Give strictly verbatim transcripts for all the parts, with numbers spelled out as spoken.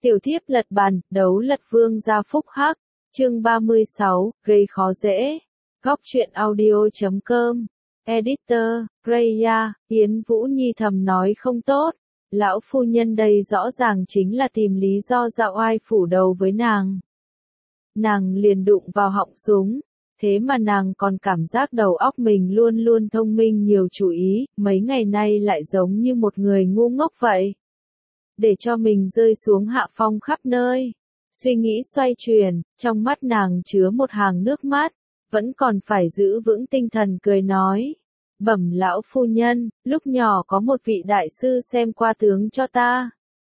Tiểu thiếp lật bàn, đấu lật vương gia phúc hắc, chương ba mươi sáu, gây khó dễ. Góc truyện audio chấm com, Editor, Freya, Yến Vũ Nhi thầm nói không tốt. Lão phu nhân đây rõ ràng chính là tìm lý do dạo oai phủ đầu với nàng. Nàng liền đụng vào họng súng, thế mà nàng còn cảm giác đầu óc mình luôn luôn thông minh nhiều chú ý, mấy ngày nay lại giống như một người ngu ngốc vậy. Để cho mình rơi xuống hạ phong khắp nơi. Suy nghĩ xoay chuyển, trong mắt nàng chứa một hàng nước mắt, vẫn còn phải giữ vững tinh thần cười nói. Bẩm lão phu nhân, lúc nhỏ có một vị đại sư xem qua tướng cho ta.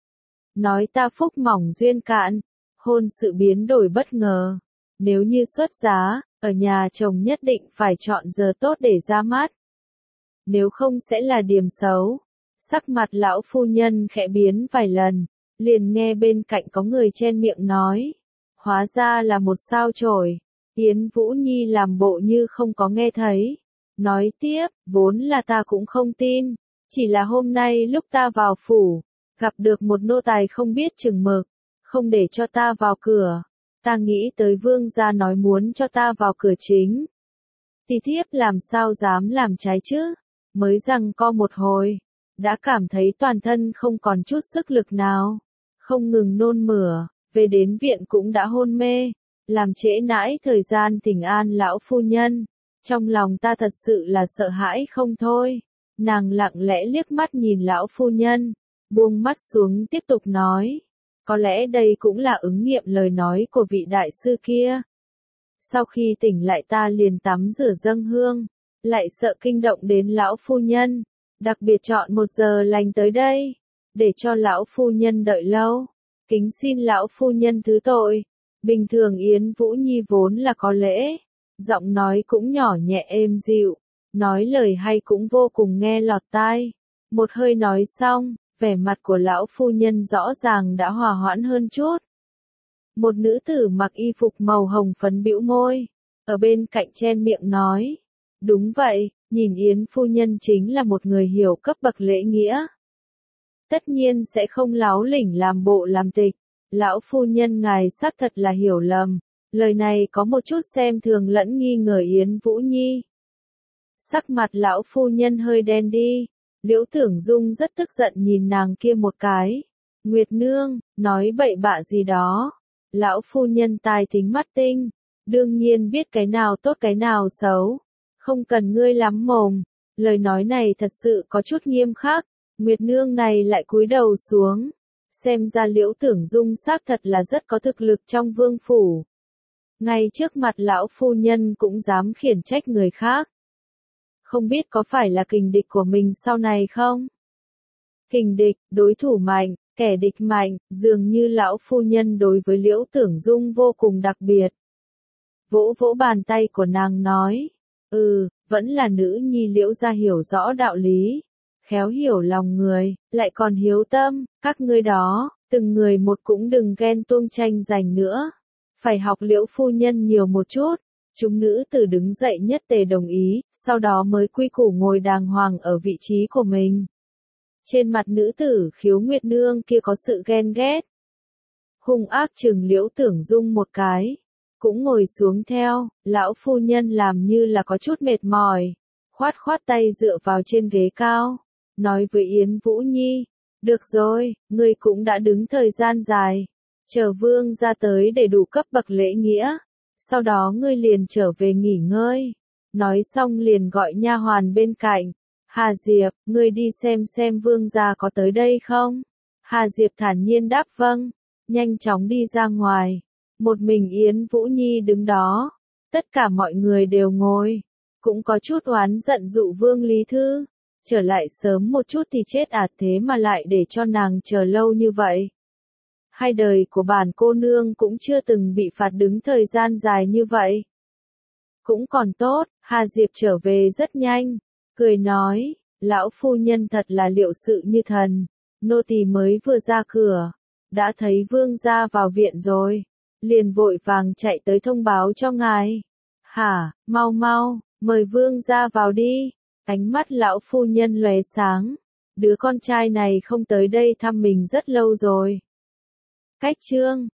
Nói ta phúc mỏng duyên cạn, hôn sự biến đổi bất ngờ. Nếu như xuất giá, ở nhà chồng nhất định phải chọn giờ tốt để ra mắt. Nếu không sẽ là điểm xấu. Sắc mặt lão phu nhân khẽ biến vài lần, liền nghe bên cạnh có người chen miệng nói. Hóa ra là một sao chổi. Yến Vũ Nhi làm bộ như không có nghe thấy. Nói tiếp, vốn là ta cũng không tin. Chỉ là hôm nay lúc ta vào phủ, gặp được một nô tài không biết chừng mực, không để cho ta vào cửa. Ta nghĩ tới vương gia nói muốn cho ta vào cửa chính. Thì thiếp làm sao dám làm trái chứ? Mới rằng co một hồi, đã cảm thấy toàn thân không còn chút sức lực nào, không ngừng nôn mửa, về đến viện cũng đã hôn mê, làm trễ nãi thời gian thỉnh an lão phu nhân. Trong lòng ta thật sự là sợ hãi không thôi. Nàng lặng lẽ liếc mắt nhìn lão phu nhân, buông mắt xuống tiếp tục nói. Có lẽ đây cũng là ứng nghiệm lời nói của vị đại sư kia. Sau khi tỉnh lại ta liền tắm rửa dâng hương, lại sợ kinh động đến lão phu nhân, đặc biệt chọn một giờ lành tới đây, để cho lão phu nhân đợi lâu. Kính xin lão phu nhân thứ tội. Bình thường Yến Vũ Nhi vốn là có lễ, giọng nói cũng nhỏ nhẹ êm dịu, nói lời hay cũng vô cùng nghe lọt tai. Một hơi nói xong, vẻ mặt của lão phu nhân rõ ràng đã hòa hoãn hơn chút. Một nữ tử mặc y phục màu hồng phấn bĩu môi, ở bên cạnh chen miệng nói. Đúng vậy, nhìn Yến phu nhân chính là một người hiểu cấp bậc lễ nghĩa. Tất nhiên sẽ không láo lỉnh làm bộ làm tịch. Lão phu nhân ngài xác thật là hiểu lầm. Lời này có một chút xem thường lẫn nghi ngờ Yến Vũ Nhi. Sắc mặt lão phu nhân hơi đen đi. Liễu Tưởng Dung rất tức giận nhìn nàng kia một cái. Nguyệt nương, nói bậy bạ gì đó. Lão phu nhân tài tính mắt tinh, đương nhiên biết cái nào tốt cái nào xấu. Không cần ngươi lắm mồm. Lời nói này thật sự có chút nghiêm khắc. Nguyệt nương này lại cúi đầu xuống. Xem ra Liễu Tưởng Dung xác thật là rất có thực lực trong vương phủ. Ngay trước mặt lão phu nhân cũng dám khiển trách người khác. Không biết có phải là kình địch của mình sau này không? Kình địch, đối thủ mạnh, kẻ địch mạnh, dường như lão phu nhân đối với Liễu Tưởng Dung vô cùng đặc biệt. Vỗ vỗ bàn tay của nàng nói. Ừ, vẫn là nữ nhi Liễu gia hiểu rõ đạo lý. Khéo hiểu lòng người, lại còn hiếu tâm, các ngươi đó, từng người một cũng đừng ghen tuông tranh giành nữa. Phải học Liễu phu nhân nhiều một chút. Chúng nữ tử đứng dậy nhất tề đồng ý, sau đó mới quy củ ngồi đàng hoàng ở vị trí của mình. Trên mặt nữ tử Khiếu Nguyệt nương kia có sự ghen ghét. Hung ác chừng Liễu Tưởng Dung một cái. Cũng ngồi xuống theo, lão phu nhân làm như là có chút mệt mỏi. Khoát khoát tay dựa vào trên ghế cao. Nói với Yến Vũ Nhi. Được rồi, ngươi cũng đã đứng thời gian dài. Chờ vương ra tới để đủ cấp bậc lễ nghĩa. Sau đó ngươi liền trở về nghỉ ngơi. Nói xong liền gọi nha hoàn bên cạnh. Hà Diệp, ngươi đi xem xem vương gia có tới đây không? Hà Diệp thản nhiên đáp vâng. Nhanh chóng đi ra ngoài. Một mình Yến Vũ Nhi đứng đó. Tất cả mọi người đều ngồi. Cũng có chút oán giận dụ vương Lý Thư. Trở lại sớm một chút thì chết à, thế mà lại để cho nàng chờ lâu như vậy. Hai đời của bản cô nương cũng chưa từng bị phạt đứng thời gian dài như vậy. Cũng còn tốt, Hà Diệp trở về rất nhanh. Cười nói, lão phu nhân thật là liệu sự như thần. Nô tỳ mới vừa ra cửa, đã thấy vương gia vào viện rồi. Liền vội vàng chạy tới thông báo cho ngài. Hả, mau mau, mời vương gia vào đi. Ánh mắt lão phu nhân lóe sáng. Đứa con trai này không tới đây thăm mình rất lâu rồi. Cách chương